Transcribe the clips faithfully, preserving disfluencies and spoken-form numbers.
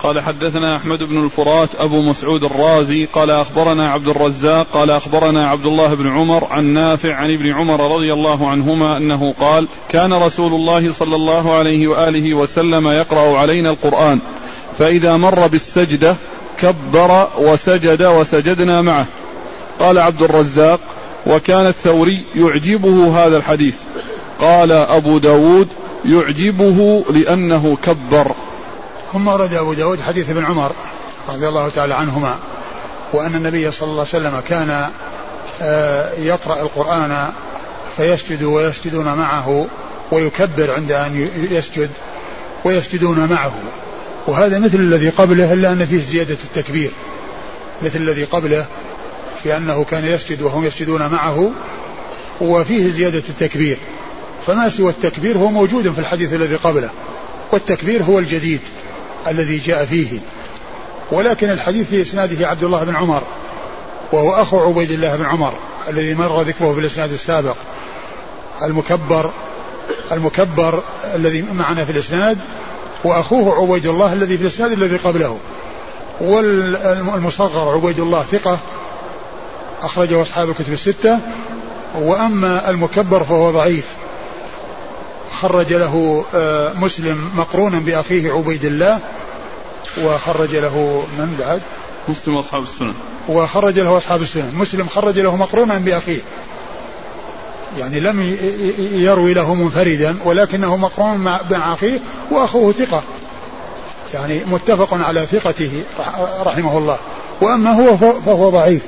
قال حدثنا أحمد بن الفرات أبو مسعود الرازي قال أخبرنا عبد الرزاق قال أخبرنا عبد الله بن عمر عن نافع عن ابن عمر رضي الله عنهما أنه قال كان رسول الله صلى الله عليه وآله وسلم يقرأ علينا القرآن فإذا مر بالسجدة كبر وسجد وسجدنا معه. قال عبد الرزاق وكان الثوري يعجبه هذا الحديث. قال أبو داود يعجبه لأنه كبر. ثم ورد أبو داود حديث ابن عمر رضي الله تعالى عنهما وأن النبي صلى الله عليه وسلم كان يقرأ القرآن فيسجد ويسجدون معه ويكبر عند أن يسجد ويسجدون معه، وهذا مثل الذي قبله إلا أن فيه زيادة التكبير، مثل الذي قبله في أنه كان يسجد وهم يسجدون معه وفيه زيادة التكبير، فما سوى التكبير هو موجود في الحديث الذي قبله، والتكبير هو الجديد الذي جاء فيه. ولكن الحديث في إسناده عبد الله بن عمر وهو أخو عبيد الله بن عمر الذي مر ذكره في الإسناد السابق، المكبر المكبر الذي معنا في الإسناد وأخوه عبيد الله الذي في الإسناد الذي قبله. والمصغر عبيد الله ثقة أخرجه أصحاب الكتب الستة، وأما المكبر فهو ضعيف، خرج له مسلم مقرونا بأخيه عبيد الله، وخرج له من بعد مسلم أصحاب السنن، وخرج له أصحاب السنن. مسلم خرج له مقرونا بأخيه، يعني لم يروي له منفردا ولكنه مقرون مع أخيه، وأخوه ثقة يعني متفق على ثقته رحمه الله. وأما هو فهو ضعيف.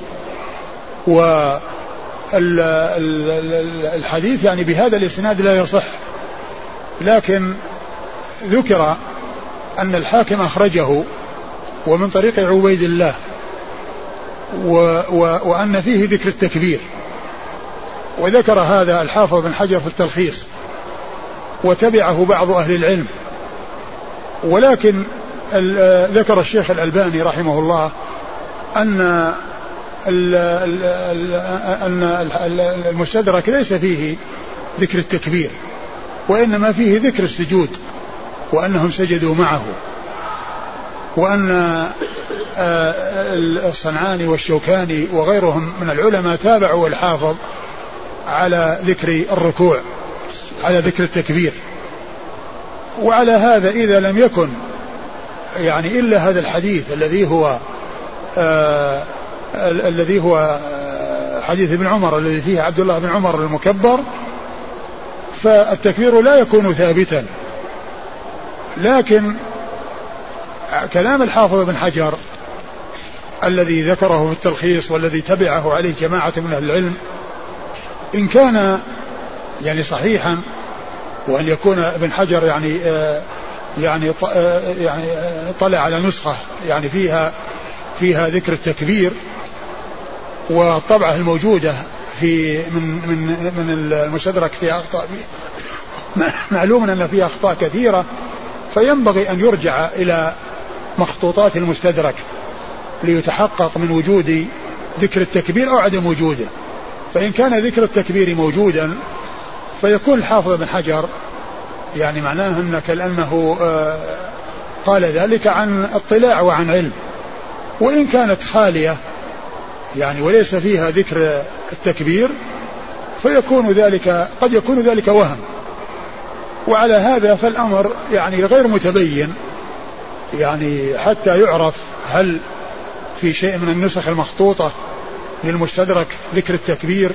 والحديث يعني بهذا الإسناد لا يصح، لكن ذكر أن الحاكم أخرجه ومن طريق عبيد الله و و وأن فيه ذكر التكبير، وذكر هذا الحافظ بن حجر في التلخيص وتبعه بعض أهل العلم. ولكن ذكر الشيخ الألباني رحمه الله أن أن المستدرك ليس فيه ذكر التكبير، وإنما فيه ذكر السجود وأنهم سجدوا معه، وأن الصنعاني والشوكاني وغيرهم من العلماء تابعوا الحافظ على ذكر الركوع، على ذكر التكبير. وعلى هذا إذا لم يكن يعني إلا هذا الحديث الذي هو آه الذي هو حديث ابن عمر الذي فيه عبد الله بن عمر المكبر، فالتكبير لا يكون ثابتا. لكن كلام الحافظ بن حجر الذي ذكره في التلخيص والذي تبعه عليه جماعة من أهل العلم إن كان يعني صحيحا، وأن يكون ابن حجر يعني آه يعني آه يعني طلع على نسخة يعني فيها فيها ذكر التكبير، والطبعة الموجودة في من من من المستدرك فيها أخطاء، معلوم أن فيها أخطاء كثيرة، فينبغي أن يرجع إلى مخطوطات المستدرك ليتحقق من وجود ذكر التكبير أو عدم وجوده. فإن كان ذكر التكبير موجودا فيكون الحافظ بن حجر يعني معناه أن كأنه قال ذلك عن اطلاع وعن علم. وإن كانت خالية يعني وليس فيها ذكر التكبير فيكون ذلك قد يكون ذلك وهم. وعلى هذا فالأمر يعني غير متبين يعني حتى يعرف هل في شيء من النسخ المخطوطة للمستدرك ذكر التكبير،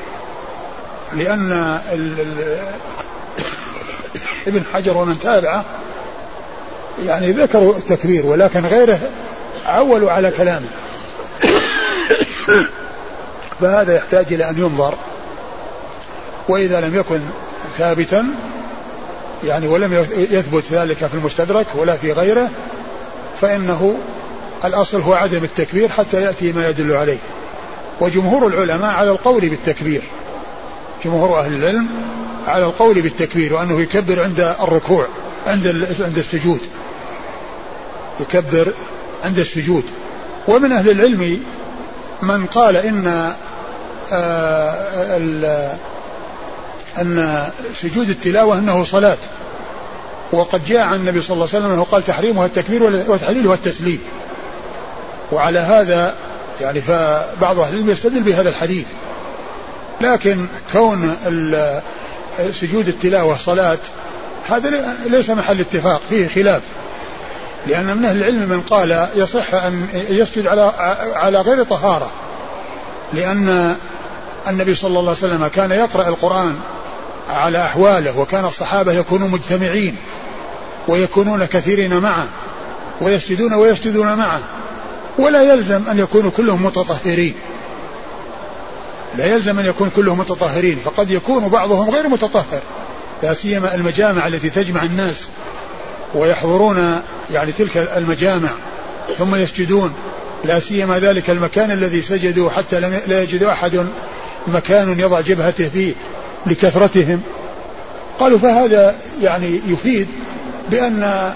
لأن ابن حجر ومن تابعه يعني ذكروا التكبير ولكن غيره عولوا على كلامه، فهذا يحتاج إلى أن ينظر. وإذا لم يكن ثابتا يعني ولم يثبت ذلك في المستدرك ولا في غيره فإنه الأصل هو عدم التكبير حتى يأتي ما يدل عليه. وجمهور العلماء على القول بالتكبير، جمهور أهل العلم على القول بالتكبير، وأنه يكبر عند الركوع عند عند السجود، يكبر عند السجود. ومن أهل العلم من قال إن آه أن سجود التلاوة أنه صلاة، وقد جاء عن النبي صلى الله عليه وسلم أنه قال تحريمها التكبير وتحليلها التسليم. وعلى هذا يعني فبعض أهل العلم يستدل بهذا الحديث. لكن كون سجود التلاوة صلاة هذا ليس محل اتفاق، فيه خلاف، لأن من أهل العلم من قال يصح أن يسجد على على غير طهارة، لأن النبي صلى الله عليه وسلم كان يقرأ القرآن على أحواله، وكان الصحابة يكونون مجتمعين ويكونون كثيرين معه ويسجدون ويسجدون معه، ولا يلزم أن يكونوا كلهم متطهرين، لا يلزم أن يكون كلهم متطهرين، فقد يكون بعضهم غير متطهر، لا سيما المجامع التي تجمع الناس ويحضرون يعني تلك المجامع ثم يسجدون، لا سيما ذلك المكان الذي سجدوا حتى لا يجد أحد مكان يضع جبهته فيه لكثرتهم. قالوا فهذا يعني يفيد بأن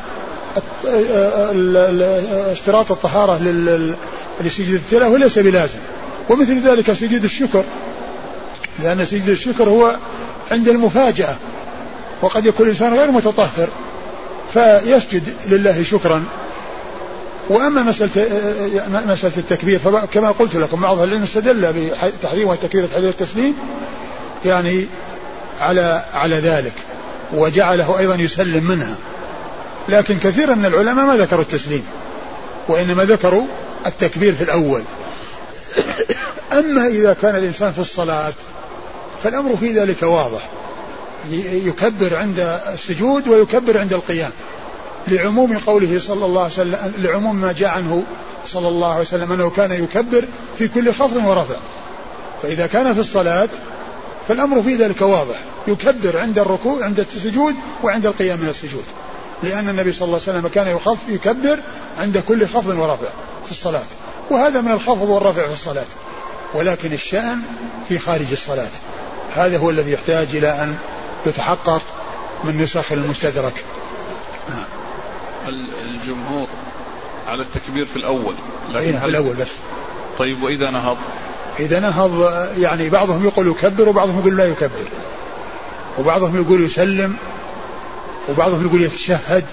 اشتراط الطهارة لسجود التلاوة ليس بلازم. ومثل ذلك سجود الشكر، لأن سجود الشكر هو عند المفاجأة، وقد يكون الإنسان غير متطهر فيسجد لله شكرا. وأما مسألة مسألة التكبير فكما قلت لكم بعض العلم استدل بتحريم التكبير وتحليل التسليم يعني على على ذلك، وجعله أيضا يسلم منها، لكن كثير من العلماء ما ذكروا التسليم، وإنما ذكروا التكبير في الأول. أما إذا كان الإنسان في الصلاة فالأمر في ذلك واضح، يكبر عند السجود ويكبر عند القيام، لعموم قوله صلى الله عليه وسلم، لعموم ما جاء عنه صلى الله عليه وسلم أنه كان يكبر في كل خفض ورفع. فإذا كان في الصلاة فالأمر في ذلك واضح، يكبر عند الركوع عند السجود وعند القيام من السجود، لأن النبي صلى الله عليه وسلم كان يكبر عند كل خفض ورفع في الصلاة، وهذا من الخفض والرفع في الصلاة. ولكن الشأن في خارج الصلاة، هذا هو الذي يحتاج إلى أن يتحقق من نسخ المستدرك. الجمهور على التكبير في الأول، لكن في الأول بس. طيب وإذا نهض؟ إذا نهض يعني بعضهم يقول يكبر وبعضهم يقول لا يكبر، وبعضهم يقول يسلم وبعضهم يقول يتشهد،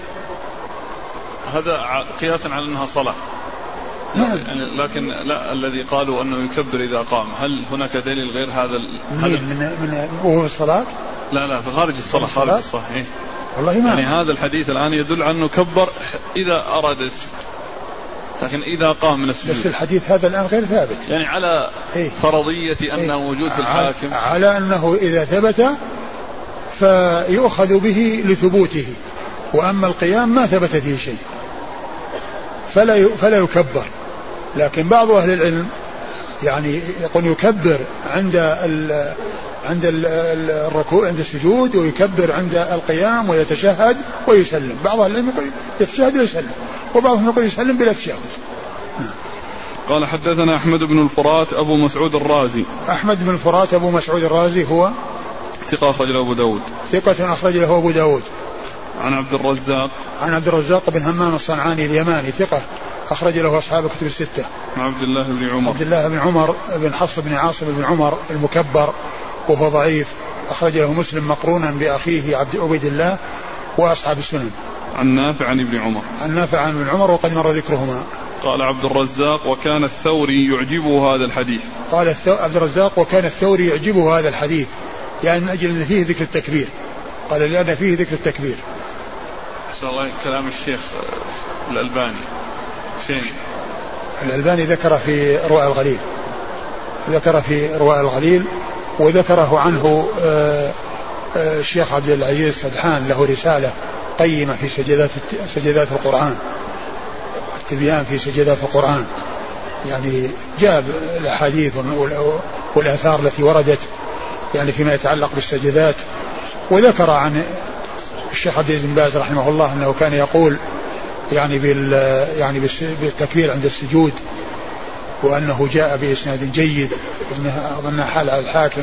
هذا قياسا على أنها صلاة. يعني لكن لا، الذي قالوا أنه يكبر إذا قام، هل هناك دليل غير هذا؟ من من من وهو في الصلاة؟ لا لا في خارج الصلاة. خارج الصلاة إيه؟ والله ما يعني هذا الحديث الآن يدل على أنه كبر إذا أراد السجود، لكن إذا قام من السجود. بس الحديث هذا الآن غير ثابت، يعني على إيه؟ فرضية أنه إيه؟ موجود في الحاكم، على أنه إذا ثبت فيؤخذ به لثبوته، وأما القيام ما ثبت فيه شيء فلا فلا يكبر. لكن بعض أهل العلم يعني يقول يكبر عند ال عند الركوع عند السجود، ويكبر عند القيام ويتشهد ويسلم. بعض أهل العلم يقول يتشهد ويسلم، وبعضهم يقول يسلم بلا تشهد. قال حدثنا أحمد بن الفرات أبو مسعود الرازي. أحمد بن الفرات أبو مسعود الرازي هو ثقة أخرج له أبو داود. ثقة أخرج له أبو داود. عن عبد الرزاق. عن عبد الرزاق بن همام الصنعاني اليماني ثقة أخرج له أصحاب الكتب الستة. عن عبد الله بن عمر. عبد الله بن عمر بن حفص بن عاصم بن عمر المكبر وهو ضعيف، أخرج له مسلم مقرونا بأخيه عبد عبيد الله وأصحاب السنن. عن نافع عن ابن عمر. عن نافع عن ابن عمر وقد مر ذكرهما. قال عبد الرزاق وكان الثوري يعجبه هذا الحديث. قال عبد الرزاق وكان الثوري يعجبه هذا الحديث، يعني من أجل أن فيه ذكر التكبير، قال لأن فيه ذكر التكبير. إن شاء الله كلام الشيخ الألباني فين؟ الألباني ذكر في رواء الغليل، ذكر في رواء الغليل وذكره عنه الشيخ عبد العزيز سدحان، له رسالة قيمة في سجدات سجدات القرآن، التبيان في سجدات القرآن، يعني جاب الأحاديث والآثار التي وردت يعني فيما يتعلق بالسجدات. وذكر عن الشيخ عبد العزيز بن باز رحمه الله أنه كان يقول يعني بال يعني بالتكبير عند السجود، وأنه جاء بإسناد جيد، وأنها أظنها حال على الحاكم،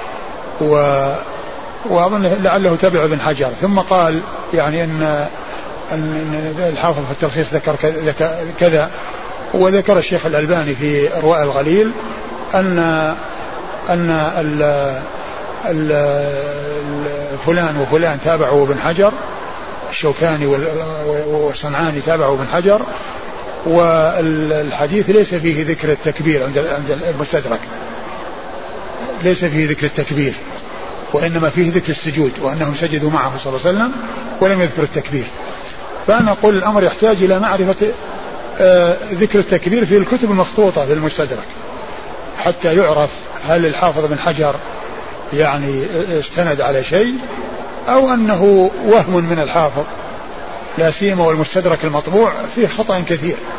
و وأظن لعله تبع ابن حجر. ثم قال يعني أن أن الحافظ في التلخيص ذكر كذا، وذكر الشيخ الألباني في رواء الغليل أن أن ال ال فلان وفلان تابعوا ابن حجر الشوكاني والصنعاني تابعوا ابن حجر. والحديث ليس فيه ذكر التكبير عند عند المستدرك، ليس فيه ذكر التكبير، وإنما فيه ذكر السجود وأنهم سجدوا معه صلى الله عليه وسلم ولم يذكر التكبير. فأنا أقول الأمر يحتاج إلى معرفة آه ذكر التكبير في الكتب المخطوطة للمستدرك حتى يعرف هل الحافظ بن حجر يعني استند على شيء أو أنه وهم من الحافظ، لا سيما والمستدرك المطبوع فيه خطأ كثير.